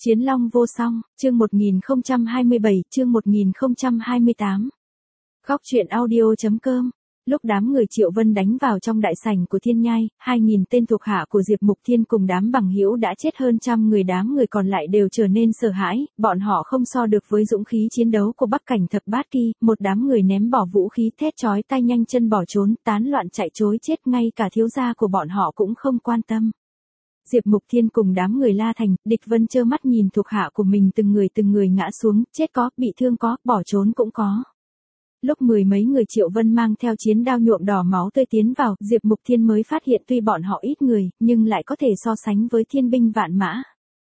Chiến long vô song, chương 1027, chương 1028. Góc truyện audio.com. Lúc đám người Triệu Vân đánh vào trong đại sảnh của Thiên Nhai, 2000 tên thuộc hạ của Diệp Mục Thiên cùng đám bằng hữu đã chết hơn trăm người, đám người còn lại đều trở nên sợ hãi, bọn họ không so được với dũng khí chiến đấu của Bắc Cảnh Thập Bát Kỳ, một đám người ném bỏ vũ khí thét chói tai nhanh chân bỏ trốn, tán loạn chạy trối chết, ngay cả thiếu gia của bọn họ cũng không quan tâm. Diệp Mục Thiên cùng đám người La Thành, Địch Vân trơ mắt nhìn thuộc hạ của mình từng người ngã xuống, chết có, bị thương có, bỏ trốn cũng có. Lúc mười mấy người Triệu Vân mang theo chiến đao nhuộm đỏ máu tươi tiến vào, Diệp Mục Thiên mới phát hiện tuy bọn họ ít người, nhưng lại có thể so sánh với thiên binh vạn mã.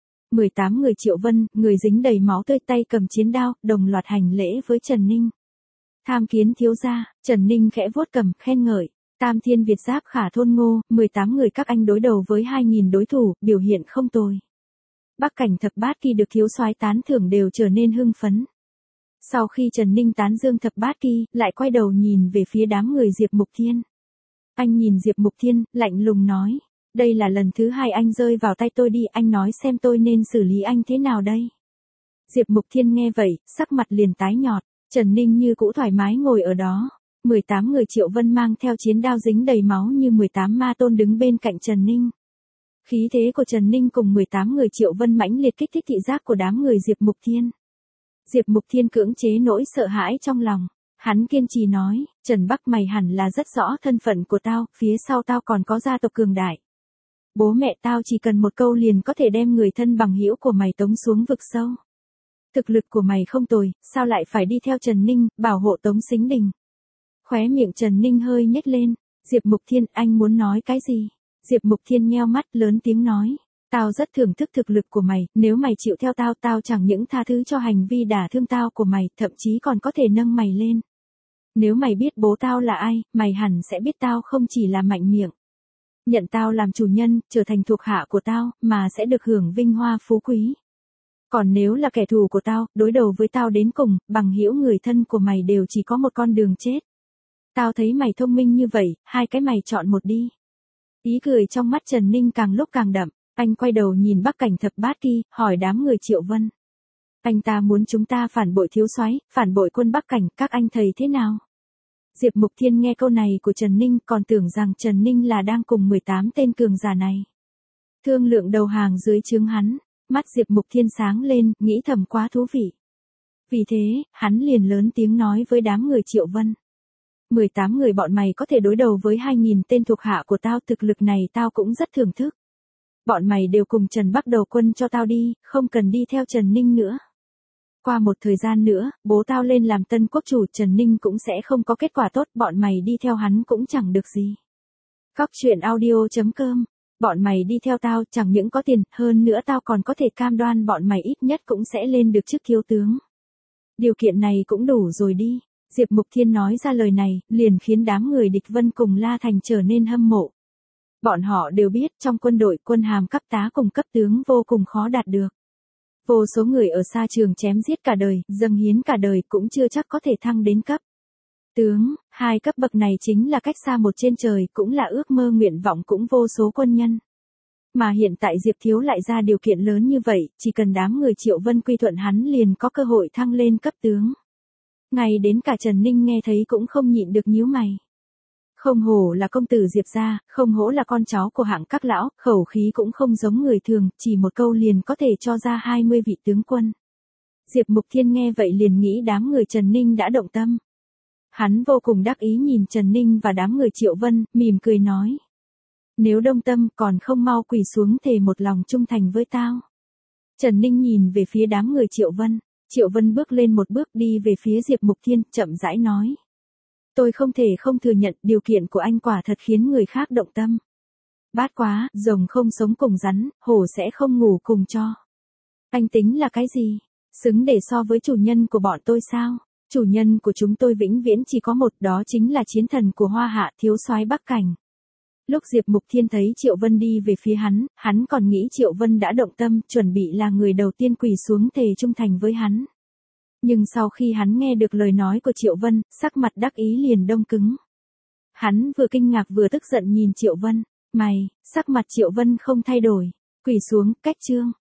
18 người Triệu Vân, người dính đầy máu tươi, tay cầm chiến đao, đồng loạt hành lễ với Trần Ninh. Tham kiến thiếu gia. Trần Ninh khẽ vuốt cầm, khen ngợi. Tam Thiên Việt Giáp Khả Thôn Ngô, 18 người các anh đối đầu với 2000 đối thủ, biểu hiện không tồi. Bắc Cảnh Thập Bát Kỳ được thiếu soái tán thưởng đều trở nên hưng phấn. Sau khi Trần Ninh tán dương Thập Bát Kỳ, lại quay đầu nhìn về phía đám người Diệp Mục Thiên. Anh nhìn Diệp Mục Thiên, lạnh lùng nói, đây là lần thứ hai anh rơi vào tay tôi đi, anh nói xem tôi nên xử lý anh thế nào đây. Diệp Mục Thiên nghe vậy, sắc mặt liền tái nhợt. Trần Ninh như cũ thoải mái ngồi ở đó. 18 người Triệu Vân mang theo chiến đao dính đầy máu như 18 ma tôn đứng bên cạnh Trần Ninh. Khí thế của Trần Ninh cùng 18 người Triệu Vân mãnh liệt kích thích thị giác của đám người Diệp Mục Thiên. Diệp Mục Thiên cưỡng chế nỗi sợ hãi trong lòng. Hắn kiên trì nói, Trần Bắc mày hẳn là rất rõ thân phận của tao, phía sau tao còn có gia tộc cường đại. Bố mẹ tao chỉ cần một câu liền có thể đem người thân bằng hữu của mày tống xuống vực sâu. Thực lực của mày không tồi, sao lại phải đi theo Trần Ninh, bảo hộ Tống Sính Đình. Khóe miệng Trần Ninh hơi nhếch lên. Diệp Mục Thiên, anh muốn nói cái gì? Diệp Mục Thiên nheo mắt lớn tiếng nói. Tao rất thưởng thức thực lực của mày, nếu mày chịu theo tao, tao chẳng những tha thứ cho hành vi đả thương tao của mày, thậm chí còn có thể nâng mày lên. Nếu mày biết bố tao là ai, mày hẳn sẽ biết tao không chỉ là mạnh miệng. Nhận tao làm chủ nhân, trở thành thuộc hạ của tao, mà sẽ được hưởng vinh hoa phú quý. Còn nếu là kẻ thù của tao, đối đầu với tao đến cùng, bằng hữu người thân của mày đều chỉ có một con đường chết. Tao thấy mày thông minh như vậy, hai cái mày chọn một đi. Ý cười trong mắt Trần Ninh càng lúc càng đậm, anh quay đầu nhìn Bắc Cảnh Thập Bát Kỳ, hỏi đám người Triệu Vân. Anh ta muốn chúng ta phản bội thiếu soái, phản bội quân Bắc Cảnh, các anh thấy thế nào? Diệp Mục Thiên nghe câu này của Trần Ninh còn tưởng rằng Trần Ninh là đang cùng 18 tên cường giả này thương lượng đầu hàng dưới trướng hắn, mắt Diệp Mục Thiên sáng lên, nghĩ thầm quá thú vị. Vì thế, hắn liền lớn tiếng nói với đám người Triệu Vân. 18 người bọn mày có thể đối đầu với 2000 tên thuộc hạ của tao, thực lực này tao cũng rất thưởng thức. Bọn mày đều cùng Trần Bắc đầu quân cho tao đi, không cần đi theo Trần Ninh nữa. Qua một thời gian nữa, bố tao lên làm tân quốc chủ, Trần Ninh cũng sẽ không có kết quả tốt, bọn mày đi theo hắn cũng chẳng được gì. Góc truyện audio.com. Bọn mày đi theo tao chẳng những có tiền, hơn nữa tao còn có thể cam đoan bọn mày ít nhất cũng sẽ lên được chức thiếu tướng. Điều kiện này cũng đủ rồi đi. Diệp Mục Thiên nói ra lời này, liền khiến đám người Địch Vân cùng La Thành trở nên hâm mộ. Bọn họ đều biết trong quân đội, quân hàm cấp tá cùng cấp tướng vô cùng khó đạt được. Vô số người ở xa trường chém giết cả đời, dâng hiến cả đời cũng chưa chắc có thể thăng đến cấp tướng. Hai cấp bậc này chính là cách xa một trên trời, cũng là ước mơ nguyện vọng cũng vô số quân nhân. Mà hiện tại Diệp Thiếu lại ra điều kiện lớn như vậy, chỉ cần đám người Triệu Vân quy thuận hắn liền có cơ hội thăng lên cấp tướng. Ngay đến cả Trần Ninh nghe thấy cũng không nhịn được nhíu mày. Không hổ là công tử Diệp gia, không hổ là con cháu của hạng các lão, khẩu khí cũng không giống người thường, chỉ một câu liền có thể cho ra 20 vị tướng quân. Diệp Mục Thiên nghe vậy liền nghĩ đám người Trần Ninh đã động tâm. Hắn vô cùng đắc ý nhìn Trần Ninh và đám người Triệu Vân, mỉm cười nói. Nếu đông tâm còn không mau quỳ xuống thề một lòng trung thành với tao. Trần Ninh nhìn về phía đám người Triệu Vân. Triệu Vân bước lên một bước đi về phía Diệp Mục Thiên, chậm rãi nói. Tôi không thể không thừa nhận điều kiện của anh quả thật khiến người khác động tâm. Bát quá, rồng không sống cùng rắn, hổ sẽ không ngủ cùng tro. Anh tính là cái gì? Xứng để so với chủ nhân của bọn tôi sao? Chủ nhân của chúng tôi vĩnh viễn chỉ có một, đó chính là chiến thần của Hoa Hạ, thiếu soái Bắc Cảnh. Lúc Diệp Mục Thiên thấy Triệu Vân đi về phía hắn còn nghĩ Triệu Vân đã động tâm, chuẩn bị là người đầu tiên quỳ xuống thề trung thành với hắn. Nhưng sau khi hắn nghe được lời nói của Triệu Vân, sắc mặt đắc ý liền đông cứng. Hắn vừa kinh ngạc vừa tức giận nhìn Triệu Vân. Mày, sắc mặt Triệu Vân không thay đổi. Quỳ xuống, cách chương.